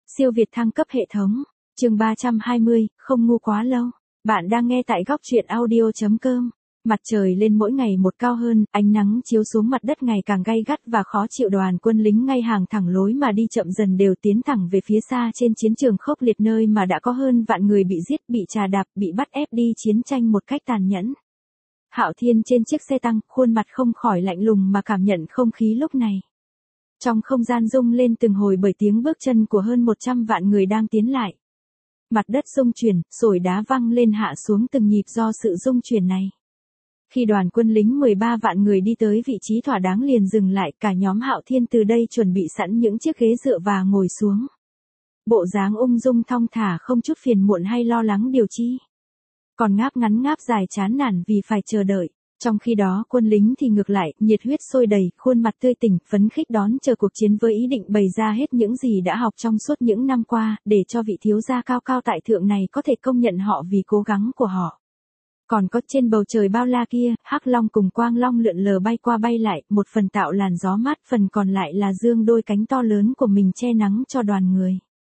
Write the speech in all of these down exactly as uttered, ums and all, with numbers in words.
Siêu việt thăng cấp hệ thống. Chương ba trăm hai mươi, không ngu quá lâu. Bạn đang nghe tại góc truyện audio chấm com. Mặt trời lên mỗi ngày một cao hơn, ánh nắng chiếu xuống mặt đất ngày càng gay gắt và khó chịu. Đoàn quân lính ngay hàng thẳng lối mà đi chậm dần đều tiến thẳng về phía xa trên chiến trường khốc liệt, nơi mà đã có hơn vạn người bị giết, bị trà đạp, bị bắt ép đi chiến tranh một cách tàn nhẫn. Hạo Thiên trên chiếc xe tăng, khuôn mặt không khỏi lạnh lùng mà cảm nhận không khí lúc này. Trong không gian rung lên từng hồi bởi tiếng bước chân của hơn một trăm vạn người đang tiến lại. Mặt đất rung chuyển, sỏi đá văng lên hạ xuống từng nhịp do sự rung chuyển này. Khi đoàn quân lính mười ba vạn người đi tới vị trí thỏa đáng liền dừng lại, cả nhóm Hạo Thiên từ đây chuẩn bị sẵn những chiếc ghế dựa và ngồi xuống. Bộ dáng ung dung thong thả, không chút phiền muộn hay lo lắng điều chi. Còn ngáp ngắn ngáp dài chán nản vì phải chờ đợi. Trong khi đó quân lính thì ngược lại, nhiệt huyết sôi đầy, khuôn mặt tươi tỉnh, phấn khích đón chờ cuộc chiến với ý định bày ra hết những gì đã học trong suốt những năm qua, để cho vị thiếu gia cao cao tại thượng này có thể công nhận họ vì cố gắng của họ. Còn có trên bầu trời bao la kia, Hắc Long cùng Quang Long lượn lờ bay qua bay lại, một phần tạo làn gió mát, phần còn lại là dương đôi cánh to lớn của mình che nắng cho đoàn người.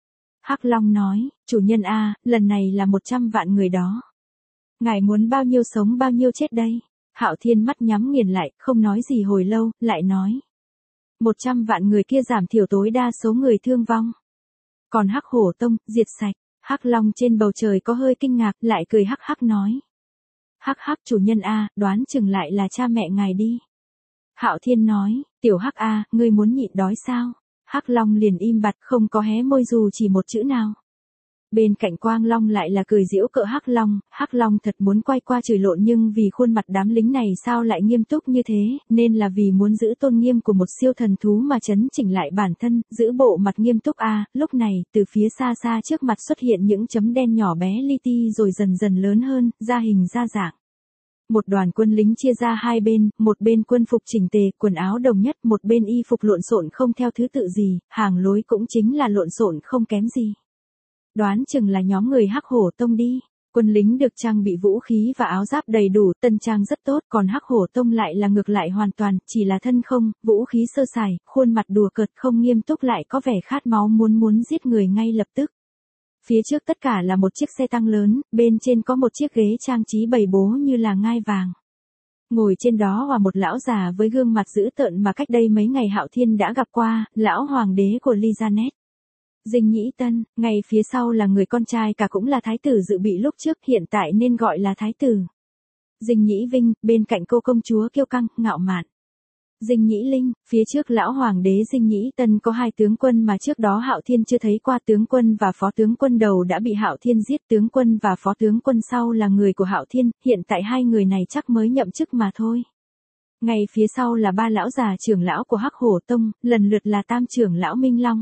Hắc Long nói, chủ nhân a, lần này là một trăm vạn người đó. Ngài muốn bao nhiêu sống bao nhiêu chết đây? Hạo Thiên mắt nhắm nghiền lại, không nói gì hồi lâu, lại nói. Một trăm vạn người kia giảm thiểu tối đa số người thương vong. Còn Hắc Hổ Tông, diệt sạch. Hắc Long trên bầu trời có hơi kinh ngạc, lại cười hắc hắc nói. Hắc hắc chủ nhân a, đoán chừng lại là cha mẹ ngài đi. Hạo Thiên nói, tiểu Hắc a, ngươi muốn nhịn đói sao? Hắc Long liền im bặt, không có hé môi dù chỉ một chữ nào. Bên cạnh Quang Long lại là cười giễu cợt Hắc Long, Hắc Long thật muốn quay qua chửi lộn nhưng vì khuôn mặt đám lính này sao lại nghiêm túc như thế, nên là vì muốn giữ tôn nghiêm của một siêu thần thú mà chấn chỉnh lại bản thân, giữ bộ mặt nghiêm túc a. À, lúc này, từ phía xa xa trước mặt xuất hiện những chấm đen nhỏ bé li ti rồi dần dần lớn hơn, ra hình ra dạng. Một đoàn quân lính chia ra hai bên, một bên quân phục chỉnh tề, quần áo đồng nhất, một bên y phục lộn xộn không theo thứ tự gì, hàng lối cũng chính là lộn xộn không kém gì. Đoán chừng là nhóm người Hắc Hổ Tông đi. Quân lính được trang bị vũ khí và áo giáp đầy đủ, tân trang rất tốt, còn Hắc Hổ Tông lại là ngược lại hoàn toàn, chỉ là thân không, vũ khí sơ sài, khuôn mặt đùa cợt không nghiêm túc, lại có vẻ khát máu muốn muốn giết người ngay lập tức. Phía trước tất cả là một chiếc xe tăng lớn, bên trên có một chiếc ghế trang trí bày bố như là ngai vàng. Ngồi trên đó là một lão già với gương mặt dữ tợn mà cách đây mấy ngày Hạo Thiên đã gặp qua, lão hoàng đế của Lizanet. Dinh Nhĩ Tân, ngay phía sau là người con trai cả cũng là thái tử dự bị lúc trước, hiện tại nên gọi là thái tử. Dinh Nhĩ Vinh, bên cạnh cô công chúa kiêu căng, ngạo mạn. Dinh Nhĩ Linh, phía trước lão hoàng đế Dinh Nhĩ Tân có hai tướng quân mà trước đó Hạo Thiên chưa thấy qua, tướng quân và phó tướng quân đầu đã bị Hạo Thiên giết, tướng quân và phó tướng quân sau là người của Hạo Thiên, hiện tại hai người này chắc mới nhậm chức mà thôi. Ngay phía sau là ba lão già trưởng lão của Hắc Hổ Tông, lần lượt là tam trưởng lão Minh Long.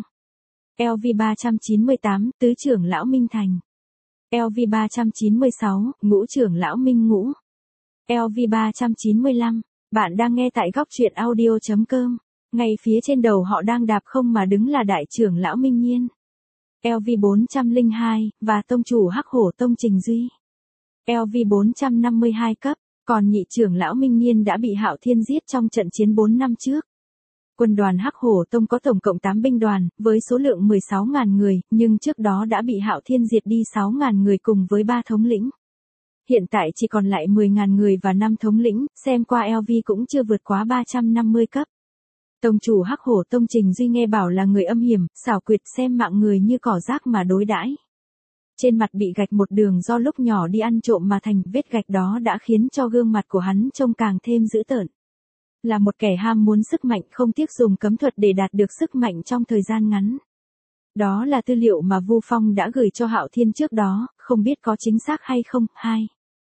L V ba trăm chín mươi tám, tứ trưởng lão Minh Thành. L V ba trăm chín mươi sáu, ngũ trưởng lão Minh Ngũ. L V ba trăm chín mươi lăm, bạn đang nghe tại góc truyện audio chấm com. Ngay phía trên đầu họ đang đạp không mà đứng là đại trưởng lão Minh Nhiên. L V bốn trăm lẻ hai, và tông chủ Hắc Hổ Tông Trình Duy. L V bốn trăm năm mươi hai cấp, còn nhị trưởng lão Minh Nhiên đã bị Hạo Thiên giết trong trận chiến bốn năm trước. Quân đoàn Hắc Hổ Tông có tổng cộng tám binh đoàn, với số lượng mười sáu nghìn người, nhưng trước đó đã bị Hạo Thiên diệt đi sáu nghìn người cùng với ba thống lĩnh. Hiện tại chỉ còn lại mười nghìn người và năm thống lĩnh, xem qua L V cũng chưa vượt quá ba trăm năm mươi cấp. Tông chủ Hắc Hổ Tông Trình Duy nghe bảo là người âm hiểm, xảo quyệt, xem mạng người như cỏ rác mà đối đãi. Trên mặt bị gạch một đường do lúc nhỏ đi ăn trộm mà thành, vết gạch đó đã khiến cho gương mặt của hắn trông càng thêm dữ tợn. Là một kẻ ham muốn sức mạnh, không tiếc dùng cấm thuật để đạt được sức mạnh trong thời gian ngắn. Đó là tư liệu mà Vu Phong đã gửi cho Hạo Thiên trước đó, không biết có chính xác hay không. Hai.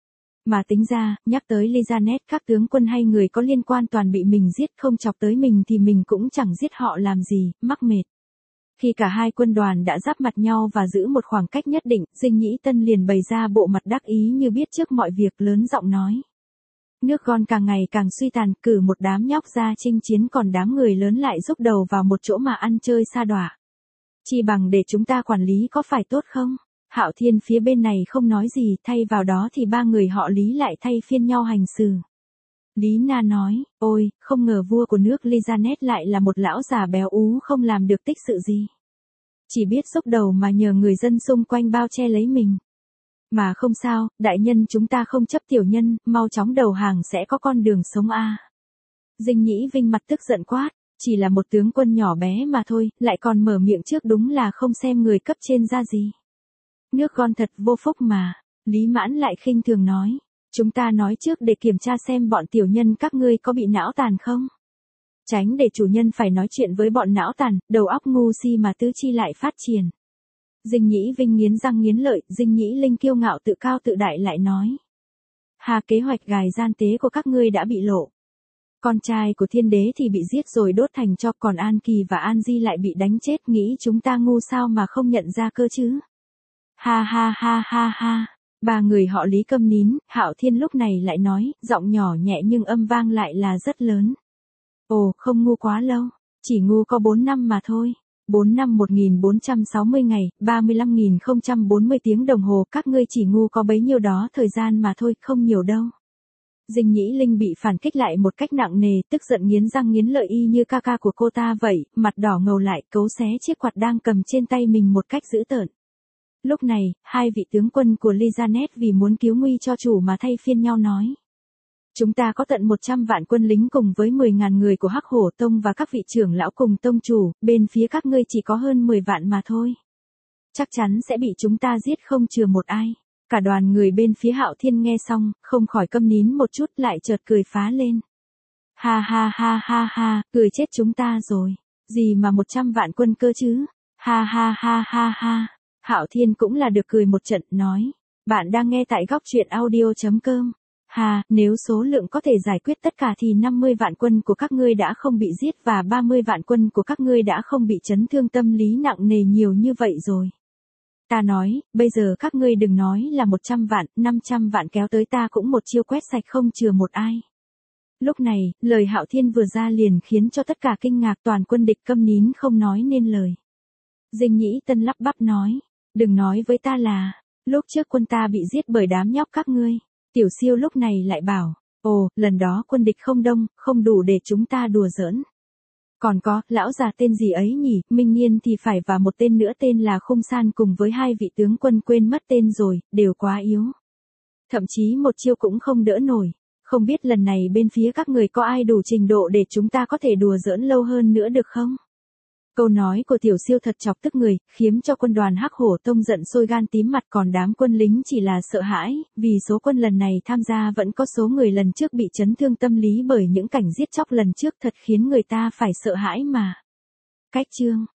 Mà tính ra, nhắc tới Lizanet, các tướng quân hay người có liên quan toàn bị mình giết, không chọc tới mình thì mình cũng chẳng giết họ làm gì, mắc mệt. Khi cả hai quân đoàn đã giáp mặt nhau và giữ một khoảng cách nhất định, Dinh Nhĩ Tân liền bày ra bộ mặt đắc ý như biết trước mọi việc, lớn giọng nói. Nước Gon càng ngày càng suy tàn, cử một đám nhóc ra chinh chiến, còn đám người lớn lại rúc đầu vào một chỗ mà ăn chơi sa đọa. Chi bằng để chúng ta quản lý có phải tốt không? Hạo Thiên phía bên này không nói gì, thay vào đó thì ba người họ Lý lại thay phiên nhau hành xử. Lý Na nói, ôi, không ngờ vua của nước Lizanet lại là một lão già béo ú không làm được tích sự gì. chỉ biết xúc đầu mà nhờ người dân xung quanh bao che lấy mình. Mà không sao, đại nhân chúng ta không chấp tiểu nhân, mau chóng đầu hàng sẽ có con đường sống a. Dinh Nhĩ Vinh mặt tức giận quát, chỉ là một tướng quân nhỏ bé mà thôi, lại còn mở miệng trước đúng là không xem người cấp trên ra gì. Nước con thật vô phúc mà, Lý Mãn lại khinh thường nói, chúng ta nói trước để kiểm tra xem bọn tiểu nhân các ngươi có bị não tàn không. Tránh để chủ nhân phải nói chuyện với bọn não tàn, đầu óc ngu si mà tứ chi lại phát triển. Dinh Nhĩ Vinh nghiến răng nghiến lợi, Dinh Nhĩ Linh kiêu ngạo tự cao tự đại lại nói. Hà, kế hoạch gài gian tế của các ngươi đã bị lộ. Con trai của thiên đế thì bị giết rồi đốt thành tro, còn An Kỳ và An Di lại bị đánh chết, nghĩ chúng ta ngu sao mà không nhận ra cơ chứ. Ha ha ha ha ha, ba người họ Lý câm nín, Hạo Thiên lúc này lại nói, giọng nhỏ nhẹ nhưng âm vang lại là rất lớn. Ồ, không ngu quá lâu, chỉ ngu có bốn năm mà thôi. bốn năm một nghìn bốn trăm sáu mươi ngày, ba mươi lăm nghìn không trăm bốn mươi tiếng đồng hồ, các ngươi chỉ ngu có bấy nhiêu đó thời gian mà thôi, không nhiều đâu. Dinh Nhĩ Linh bị phản kích lại một cách nặng nề, tức giận nghiến răng nghiến lợi y như ca ca của cô ta vậy, mặt đỏ ngầu lại, cấu xé chiếc quạt đang cầm trên tay mình một cách dữ tợn. Lúc này, hai vị tướng quân của Lizanet vì muốn cứu nguy cho chủ mà thay phiên nhau nói. Chúng ta có tận một trăm vạn quân lính cùng với mười ngàn người của Hắc Hổ Tông và các vị trưởng lão cùng tông chủ, bên phía các ngươi chỉ có hơn mười vạn mà thôi. Chắc chắn sẽ bị chúng ta giết không chừa một ai. Cả đoàn người bên phía Hạo Thiên nghe xong, không khỏi câm nín một chút lại chợt cười phá lên. Ha ha ha ha ha, cười chết chúng ta rồi. Gì mà một trăm vạn quân cơ chứ? Ha ha ha ha ha. Hạo Thiên cũng là được cười một trận, nói. Bạn đang nghe tại góc truyện audio chấm com. Hà, nếu số lượng có thể giải quyết tất cả thì năm mươi vạn quân của các ngươi đã không bị giết và ba mươi vạn quân của các ngươi đã không bị chấn thương tâm lý nặng nề nhiều như vậy rồi. Ta nói, bây giờ các ngươi đừng nói là một trăm vạn, năm trăm vạn kéo tới ta cũng một chiêu quét sạch không chừa một ai. Lúc này, lời Hạo Thiên vừa ra liền khiến cho tất cả kinh ngạc, toàn quân địch câm nín không nói nên lời. Dinh Nhĩ Tân lắp bắp nói, đừng nói với ta là, lúc trước quân ta bị giết bởi đám nhóc các ngươi. Tiểu Siêu lúc này lại bảo, ồ, lần đó quân địch không đông, không đủ để chúng ta đùa giỡn. Còn có, lão già tên gì ấy nhỉ, Minh Niên thì phải và một tên nữa tên là Khung San cùng với hai vị tướng quân quên mất tên rồi, đều quá yếu. Thậm chí một chiêu cũng không đỡ nổi. Không biết lần này bên phía các người có ai đủ trình độ để chúng ta có thể đùa giỡn lâu hơn nữa được không? Câu nói của Tiểu Siêu thật chọc tức người, khiến cho quân đoàn Hắc Hổ Tông giận sôi gan tím mặt, còn đám quân lính chỉ là sợ hãi, vì số quân lần này tham gia vẫn có số người lần trước bị chấn thương tâm lý bởi những cảnh giết chóc lần trước thật khiến người ta phải sợ hãi mà. Cách chương